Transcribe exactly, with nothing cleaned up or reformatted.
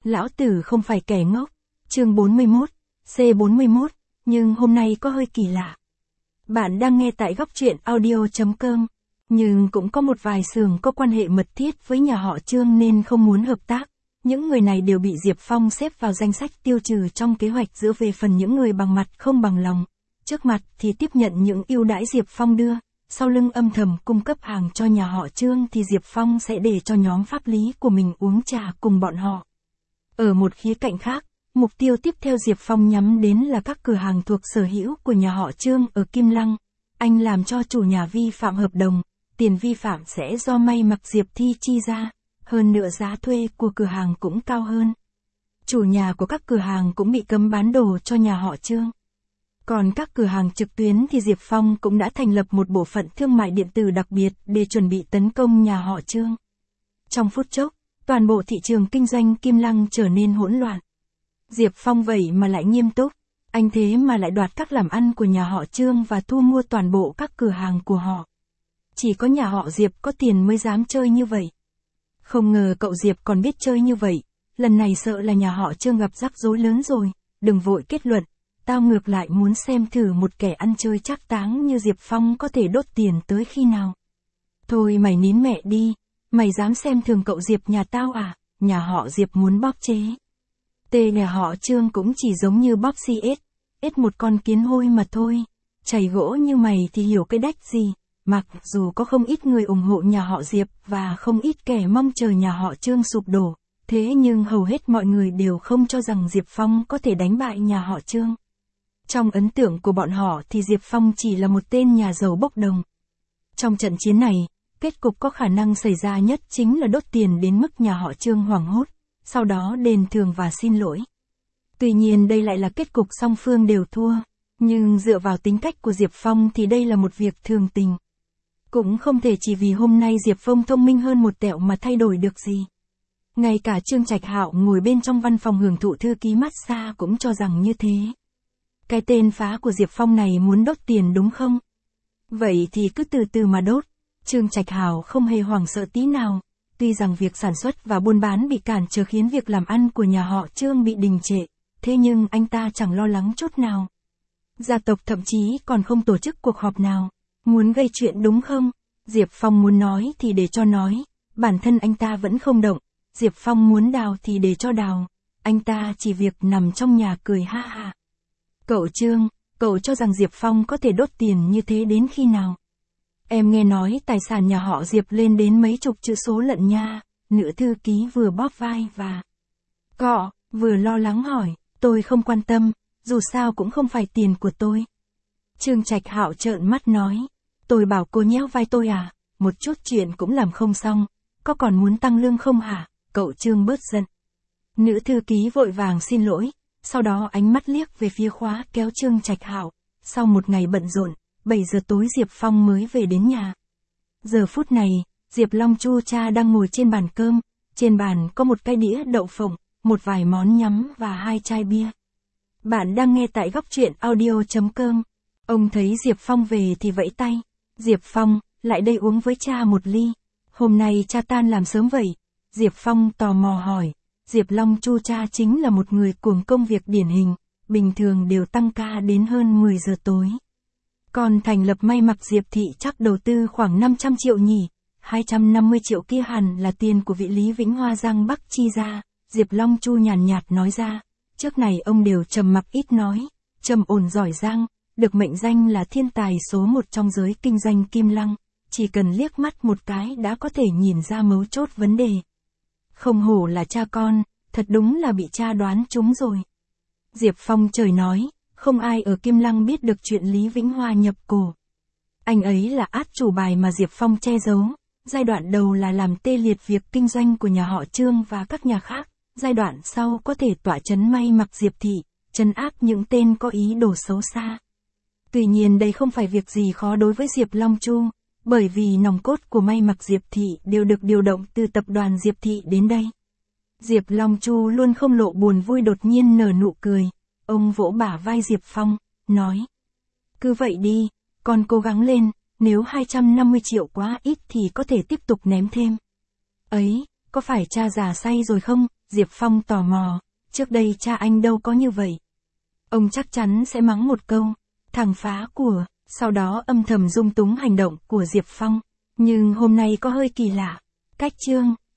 Lão tử không phải kẻ ngốc. Chương bốn mươi mốt, C bốn mươi mốt, nhưng hôm nay có hơi kỳ lạ. Bạn đang nghe tại góc truyện audio chấm com, nhưng cũng có một vài xưởng có quan hệ mật thiết với nhà họ Trương nên không muốn hợp tác. Những người này đều bị Diệp Phong xếp vào danh sách tiêu trừ trong kế hoạch giữa về phần những người bằng mặt không bằng lòng. Trước mặt thì tiếp nhận những ưu đãi Diệp Phong đưa, sau lưng âm thầm cung cấp hàng cho nhà họ Trương thì Diệp Phong sẽ để cho nhóm pháp lý của mình uống trà cùng bọn họ. Ở một khía cạnh khác, mục tiêu tiếp theo Diệp Phong nhắm đến là các cửa hàng thuộc sở hữu của nhà họ Trương ở Kim Lăng. Anh làm cho chủ nhà vi phạm hợp đồng, tiền vi phạm sẽ do may mặc Diệp Thi chi ra, hơn nữa giá thuê của cửa hàng cũng cao hơn. Chủ nhà của các cửa hàng cũng bị cấm bán đồ cho nhà họ Trương. Còn các cửa hàng trực tuyến thì Diệp Phong cũng đã thành lập một bộ phận thương mại điện tử đặc biệt để chuẩn bị tấn công nhà họ Trương. Trong phút chốc, toàn bộ thị trường kinh doanh Kim Lăng trở nên hỗn loạn. Diệp Phong vậy mà lại nghiêm túc, anh thế mà lại đoạt các làm ăn của nhà họ Trương và thu mua toàn bộ các cửa hàng của họ. Chỉ có nhà họ Diệp có tiền mới dám chơi như vậy. Không ngờ cậu Diệp còn biết chơi như vậy, lần này sợ là nhà họ Trương gặp rắc rối lớn rồi, đừng vội kết luận, tao ngược lại muốn xem thử một kẻ ăn chơi trác táng như Diệp Phong có thể đốt tiền tới khi nào. Thôi mày nín mẹ đi, mày dám xem thường cậu Diệp nhà tao à, nhà họ Diệp muốn bóp chế. Tê nhà họ Trương cũng chỉ giống như bóp xi ết, ết một con kiến hôi mà thôi, chảy gỗ như mày thì hiểu cái đách gì. Mặc dù có không ít người ủng hộ nhà họ Diệp và không ít kẻ mong chờ nhà họ Trương sụp đổ, thế nhưng hầu hết mọi người đều không cho rằng Diệp Phong có thể đánh bại nhà họ Trương. Trong ấn tượng của bọn họ thì Diệp Phong chỉ là một tên nhà giàu bốc đồng. Trong trận chiến này, kết cục có khả năng xảy ra nhất chính là đốt tiền đến mức nhà họ Trương hoảng hốt, sau đó đền thường và xin lỗi. Tuy nhiên đây lại là kết cục song phương đều thua, nhưng dựa vào tính cách của Diệp Phong thì đây là một việc thường tình. Cũng không thể chỉ vì hôm nay Diệp Phong thông minh hơn một tẹo mà thay đổi được gì. Ngay cả Trương Trạch Hạo ngồi bên trong văn phòng hưởng thụ thư ký massage cũng cho rằng như thế. Cái tên phá của Diệp Phong này muốn đốt tiền đúng không? Vậy thì cứ từ từ mà đốt. Trương Trạch Hạo không hề hoảng sợ tí nào. Tuy rằng việc sản xuất và buôn bán bị cản trở khiến việc làm ăn của nhà họ Trương bị đình trệ, thế nhưng anh ta chẳng lo lắng chút nào. Gia tộc thậm chí còn không tổ chức cuộc họp nào. Muốn gây chuyện đúng không? Diệp Phong muốn nói thì để cho nói, bản thân anh ta vẫn không động. Diệp Phong muốn đào thì để cho đào, anh ta chỉ việc nằm trong nhà cười ha ha. Cậu Trương, cậu cho rằng Diệp Phong có thể đốt tiền như thế đến khi nào? Em nghe nói tài sản nhà họ Diệp lên đến mấy chục chữ số lận nha. Nữ thư ký vừa bóp vai và cọ, vừa lo lắng hỏi, tôi không quan tâm, dù sao cũng không phải tiền của tôi. Trương Trạch Hạo trợn mắt nói, tôi bảo cô nhéo vai tôi à, một chút chuyện cũng làm không xong, có còn muốn tăng lương không hả? Cậu Trương bớt giận. Nữ thư ký vội vàng xin lỗi, sau đó ánh mắt liếc về phía khóa kéo Trương Trạch Hạo. Sau một ngày bận rộn, bảy giờ tối Diệp Phong mới về đến nhà. Giờ phút này, Diệp Long Chu cha đang ngồi trên bàn cơm, trên bàn có một cái đĩa đậu phộng, một vài món nhắm và hai chai bia. Bạn đang nghe tại góc truyện audio chấm com. Ông thấy Diệp Phong về thì vẫy tay. Diệp Phong, lại đây uống với cha một ly. Hôm nay cha tan làm sớm vậy. Diệp Phong tò mò hỏi. Diệp Long Chu cha chính là một người cuồng công việc điển hình, bình thường đều tăng ca đến hơn mười giờ tối. Còn thành lập may mặc Diệp Thị chắc đầu tư khoảng năm trăm triệu nhỉ, hai trăm năm mươi triệu kia hẳn là tiền của vị Lý Vĩnh Hoa Giang Bắc chi ra. Diệp Long Chu nhàn nhạt nói ra, trước này ông đều trầm mặc ít nói, trầm ổn giỏi giang, được mệnh danh là thiên tài số một trong giới kinh doanh Kim Lăng, chỉ cần liếc mắt một cái đã có thể nhìn ra mấu chốt vấn đề. Không hổ là cha con, thật đúng là bị cha đoán trúng rồi. Diệp Phong trời nói, không ai ở Kim Lăng biết được chuyện Lý Vĩnh Hoa nhập cổ. Anh ấy là át chủ bài mà Diệp Phong che giấu, giai đoạn đầu là làm tê liệt việc kinh doanh của nhà họ Trương và các nhà khác, giai đoạn sau có thể tỏa chấn may mặc Diệp Thị, trấn áp những tên có ý đồ xấu xa. Tuy nhiên đây không phải việc gì khó đối với Diệp Long Chu, bởi vì nòng cốt của may mặc Diệp Thị đều được điều động từ tập đoàn Diệp Thị đến đây. Diệp Long Chu luôn không lộ buồn vui, đột nhiên nở nụ cười, ông vỗ bả vai Diệp Phong, nói. Cứ vậy đi, con cố gắng lên, nếu hai trăm năm mươi triệu quá ít thì có thể tiếp tục ném thêm. Ấy, có phải cha già say rồi không? Diệp Phong tò mò, trước đây cha anh đâu có như vậy. Ông chắc chắn sẽ mắng một câu, thằng phá của, sau đó âm thầm dung túng hành động của Diệp Phong. Nhưng hôm nay có hơi kỳ lạ. Cách chương